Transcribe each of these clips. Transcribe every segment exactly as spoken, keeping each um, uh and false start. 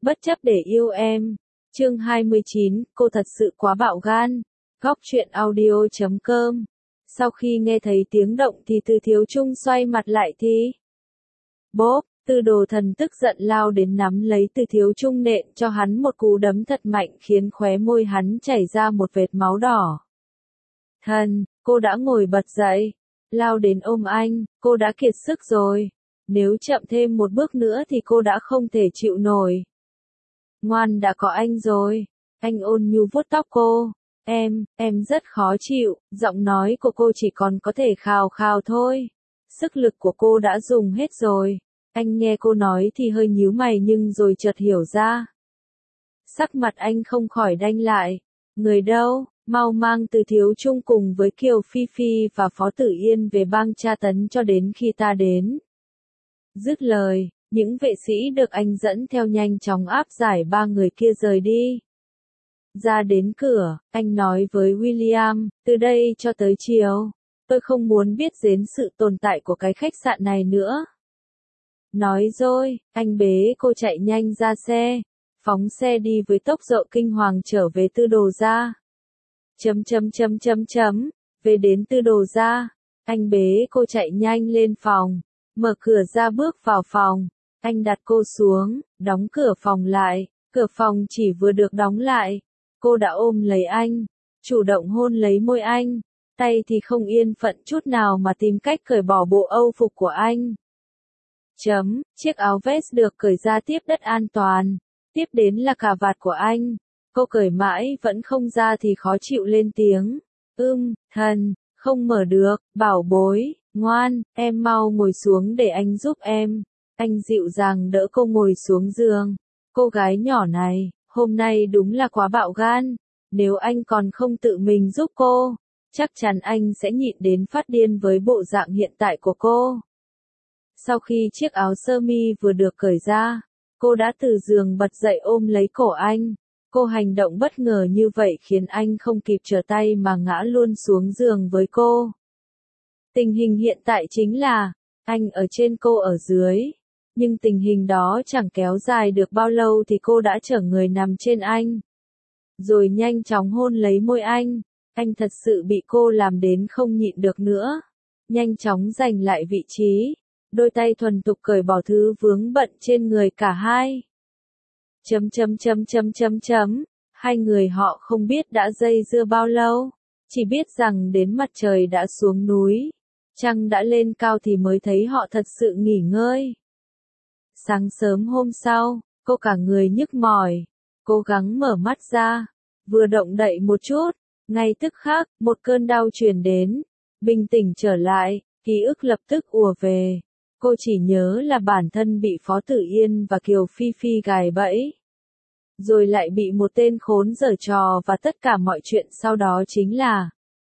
Bất chấp để yêu em. Chương hai mươi chín, cô thật sự quá bạo gan. Góc truyện audio chấm com. Sau khi nghe thấy tiếng động thì Từ Thiếu Trung xoay mặt lại thì. Bốp, Tư Đồ Thần tức giận lao đến nắm lấy Từ Thiếu Trung nện cho hắn một cú đấm thật mạnh khiến khóe môi hắn chảy ra một vệt máu đỏ. Thần, cô đã ngồi bật dậy. Lao đến ôm anh, cô đã kiệt sức rồi. Nếu chậm thêm một bước nữa thì cô đã không thể chịu nổi. Ngoan, đã có anh rồi. Anh ôn nhu vuốt tóc cô. Em, em rất khó chịu, giọng nói của cô chỉ còn có thể khào khào thôi. Sức lực của cô đã dùng hết rồi. Anh nghe cô nói thì hơi nhíu mày nhưng rồi chợt hiểu ra. Sắc mặt anh không khỏi đanh lại. Người đâu, mau mang Từ Thiếu Trung cùng với Kiều Phi Phi và Phó Tử Yên về bang tra tấn cho đến khi ta đến. Dứt lời, những vệ sĩ được anh dẫn theo nhanh chóng áp giải ba người kia rời đi. Ra đến cửa, anh nói với William, từ đây cho tới chiều, tôi không muốn biết đến sự tồn tại của cái khách sạn này nữa. Nói rồi, anh bế cô chạy nhanh ra xe, phóng xe đi với tốc độ kinh hoàng trở về Tư Đồ gia. Chấm chấm chấm chấm chấm, về đến Tư Đồ gia, anh bế cô chạy nhanh lên phòng, mở cửa ra bước vào phòng, anh đặt cô xuống, đóng cửa phòng lại, cửa phòng chỉ vừa được đóng lại, cô đã ôm lấy anh, chủ động hôn lấy môi anh, tay thì không yên phận chút nào mà tìm cách cởi bỏ bộ âu phục của anh. Chấm, chiếc áo vest được cởi ra tiếp đất an toàn, tiếp đến là cà vạt của anh, cô cởi mãi vẫn không ra thì khó chịu lên tiếng, ưm, thần, không mở được, bảo bối, ngoan, em mau ngồi xuống để anh giúp em. Anh dịu dàng đỡ cô ngồi xuống giường. Cô gái nhỏ này, hôm nay đúng là quá bạo gan. Nếu anh còn không tự mình giúp cô, chắc chắn anh sẽ nhịn đến phát điên với bộ dạng hiện tại của cô. Sau khi chiếc áo sơ mi vừa được cởi ra, cô đã từ giường bật dậy ôm lấy cổ anh. Cô hành động bất ngờ như vậy khiến anh không kịp trở tay mà ngã luôn xuống giường với cô. Tình hình hiện tại chính là, anh ở trên cô ở dưới. Nhưng tình hình đó chẳng kéo dài được bao lâu thì cô đã trở người nằm trên anh. Rồi nhanh chóng hôn lấy môi anh. Anh thật sự bị cô làm đến không nhịn được nữa. Nhanh chóng giành lại vị trí. Đôi tay thuần thục cởi bỏ thứ vướng bận trên người cả hai. Chấm chấm chấm chấm chấm chấm. Hai người họ không biết đã dây dưa bao lâu. Chỉ biết rằng đến mặt trời đã xuống núi. Trăng đã lên cao thì mới thấy họ thật sự nghỉ ngơi. Sáng sớm hôm sau, cô cả người nhức mỏi, cố gắng mở mắt ra, vừa động đậy một chút, ngay tức khắc, một cơn đau truyền đến, bình tĩnh trở lại, ký ức lập tức ùa về, cô chỉ nhớ là bản thân bị Phó Tử Yên và Kiều Phi Phi gài bẫy, rồi lại bị một tên khốn giở trò và tất cả mọi chuyện sau đó chính là.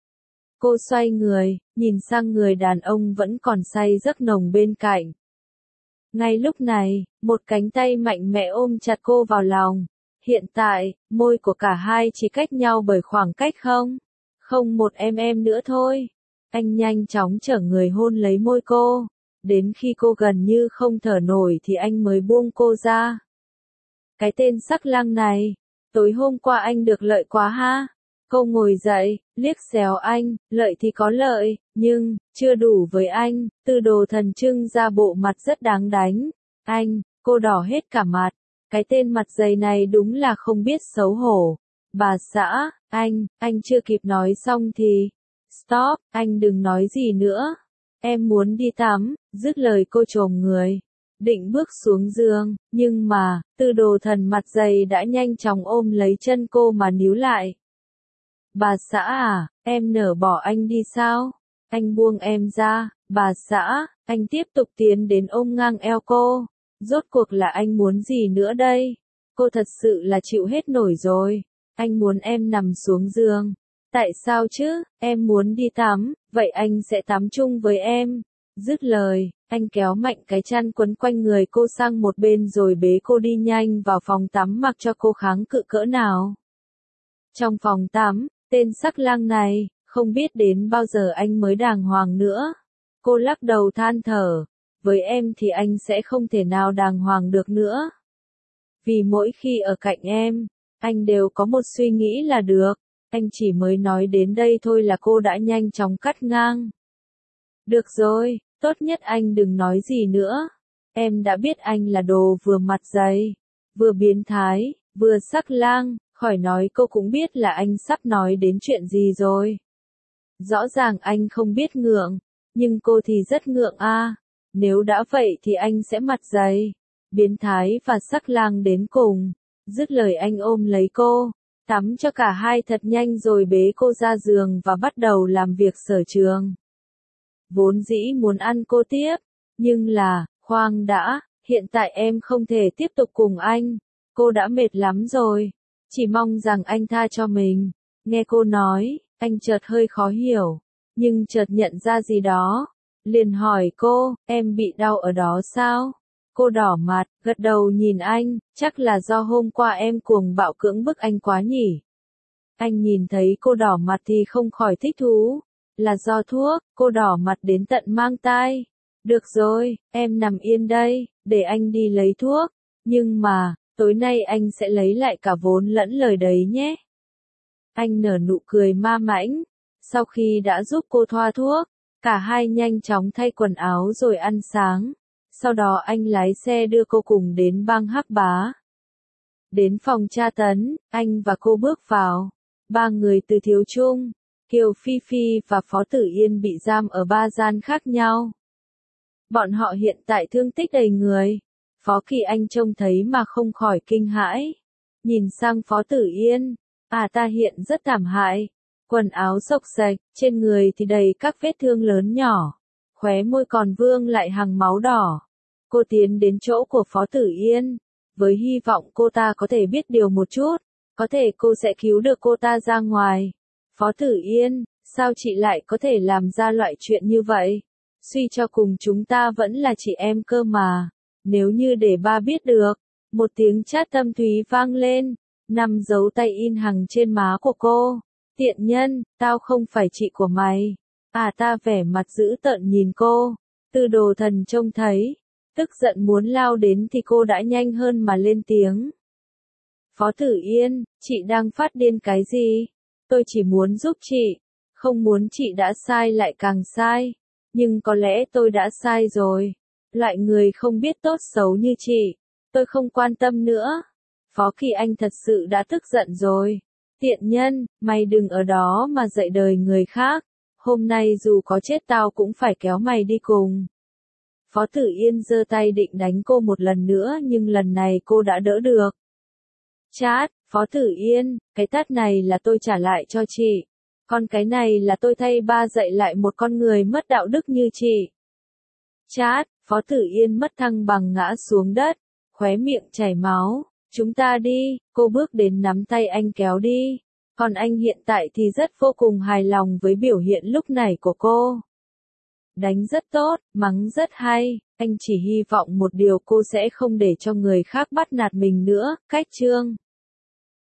Cô xoay người, nhìn sang người đàn ông vẫn còn say giấc nồng bên cạnh. Ngay lúc này, một cánh tay mạnh mẽ ôm chặt cô vào lòng. Hiện tại, môi của cả hai chỉ cách nhau bởi khoảng cách không? Không một mm nữa thôi. Anh nhanh chóng chở người hôn lấy môi cô. Đến khi cô gần như không thở nổi thì anh mới buông cô ra. Cái tên sắc lang này, tối hôm qua anh được lợi quá ha? Cô ngồi dậy, liếc xéo anh, lợi thì có lợi, nhưng, chưa đủ với anh, Tư Đồ Thần trưng ra bộ mặt rất đáng đánh. Anh, cô đỏ hết cả mặt, cái tên mặt dày này đúng là không biết xấu hổ. Bà xã, anh, anh chưa kịp nói xong thì, stop, anh đừng nói gì nữa. Em muốn đi tắm, dứt lời cô chồm người, định bước xuống giường, nhưng mà, Tư Đồ Thần mặt dày đã nhanh chóng ôm lấy chân cô mà níu lại. Bà xã à, em nỡ bỏ anh đi sao? Anh buông em ra, bà xã, anh tiếp tục tiến đến ôm ngang eo cô. Rốt cuộc là anh muốn gì nữa đây? Cô thật sự là chịu hết nổi rồi. Anh muốn em nằm xuống giường. Tại sao chứ? Em muốn đi tắm, vậy anh sẽ tắm chung với em. Dứt lời, anh kéo mạnh cái chăn quấn quanh người cô sang một bên rồi bế cô đi nhanh vào phòng tắm mặc cho cô kháng cự cỡ nào. Trong phòng tắm, tên sắc lang này, không biết đến bao giờ anh mới đàng hoàng nữa. Cô lắc đầu than thở, với em thì anh sẽ không thể nào đàng hoàng được nữa. Vì mỗi khi ở cạnh em, anh đều có một suy nghĩ là được. Anh chỉ mới nói đến đây thôi là cô đã nhanh chóng cắt ngang. Được rồi, tốt nhất anh đừng nói gì nữa. Em đã biết anh là đồ vừa mặt dày, vừa biến thái, vừa sắc lang, khỏi nói cô cũng biết là anh sắp nói đến chuyện gì rồi. Rõ ràng anh không biết ngượng, nhưng cô thì rất ngượng a. À. Nếu đã vậy thì anh sẽ mặt dày, biến thái và sắc lang đến cùng. Dứt lời anh ôm lấy cô, tắm cho cả hai thật nhanh rồi bế cô ra giường và bắt đầu làm việc sở trường. Vốn dĩ muốn ăn cô tiếp, nhưng là, khoan đã, hiện tại em không thể tiếp tục cùng anh, cô đã mệt lắm rồi, chỉ mong rằng anh tha cho mình. Nghe cô nói, anh chợt hơi khó hiểu, nhưng chợt nhận ra gì đó, liền hỏi cô, em bị đau ở đó sao? Cô đỏ mặt, gật đầu nhìn anh, chắc là do hôm qua em cuồng bạo cưỡng bức anh quá nhỉ. Anh nhìn thấy cô đỏ mặt thì không khỏi thích thú, là do thuốc, cô đỏ mặt đến tận mang tai. Được rồi, em nằm yên đây, để anh đi lấy thuốc, nhưng mà, tối nay anh sẽ lấy lại cả vốn lẫn lời đấy nhé. Anh nở nụ cười ma mãnh, sau khi đã giúp cô thoa thuốc, cả hai nhanh chóng thay quần áo rồi ăn sáng. Sau đó anh lái xe đưa cô cùng đến bang Hắc Bá. Đến phòng tra tấn, anh và cô bước vào. Ba người Từ Thiếu Trung, Kiều Phi Phi và Phó Tử Yên bị giam ở ba gian khác nhau. Bọn họ hiện tại thương tích đầy người. Phó Kỳ Anh trông thấy mà không khỏi kinh hãi. Nhìn sang Phó Tử Yên, à ta hiện rất thảm hại. Quần áo xộc xệch, trên người thì đầy các vết thương lớn nhỏ. Khóe môi còn vương lại hàng máu đỏ. Cô tiến đến chỗ của Phó Tử Yên, với hy vọng cô ta có thể biết điều một chút, có thể cô sẽ cứu được cô ta ra ngoài. Phó Tử Yên, sao chị lại có thể làm ra loại chuyện như vậy? Suy cho cùng chúng ta vẫn là chị em cơ mà. Nếu như để ba biết được, một tiếng chát thâm thúy vang lên, năm dấu tay in hằng trên má của cô. Tiện nhân, tao không phải chị của mày. À ta vẻ mặt dữ tợn nhìn cô. Tư Đồ Thần trông thấy, tức giận muốn lao đến thì cô đã nhanh hơn mà lên tiếng. Phó Tử Yên, chị đang phát điên cái gì? Tôi chỉ muốn giúp chị, không muốn chị đã sai lại càng sai. Nhưng có lẽ tôi đã sai rồi. Loại người không biết tốt xấu như chị, tôi không quan tâm nữa. Phó Kỳ Anh thật sự đã tức giận rồi. Tiện nhân, mày đừng ở đó mà dạy đời người khác. Hôm nay dù có chết tao cũng phải kéo mày đi cùng. Phó Tử Yên giơ tay định đánh cô một lần nữa nhưng lần này cô đã đỡ được. Chát, Phó Tử Yên, cái tát này là tôi trả lại cho chị. Còn cái này là tôi thay ba dạy lại một con người mất đạo đức như chị. Chát, Phó Tử Yên mất thăng bằng ngã xuống đất, khóe miệng chảy máu. Chúng ta đi, cô bước đến nắm tay anh kéo đi. Còn anh hiện tại thì rất vô cùng hài lòng với biểu hiện lúc này của cô. Đánh rất tốt, mắng rất hay, anh chỉ hy vọng một điều cô sẽ không để cho người khác bắt nạt mình nữa. Cách chương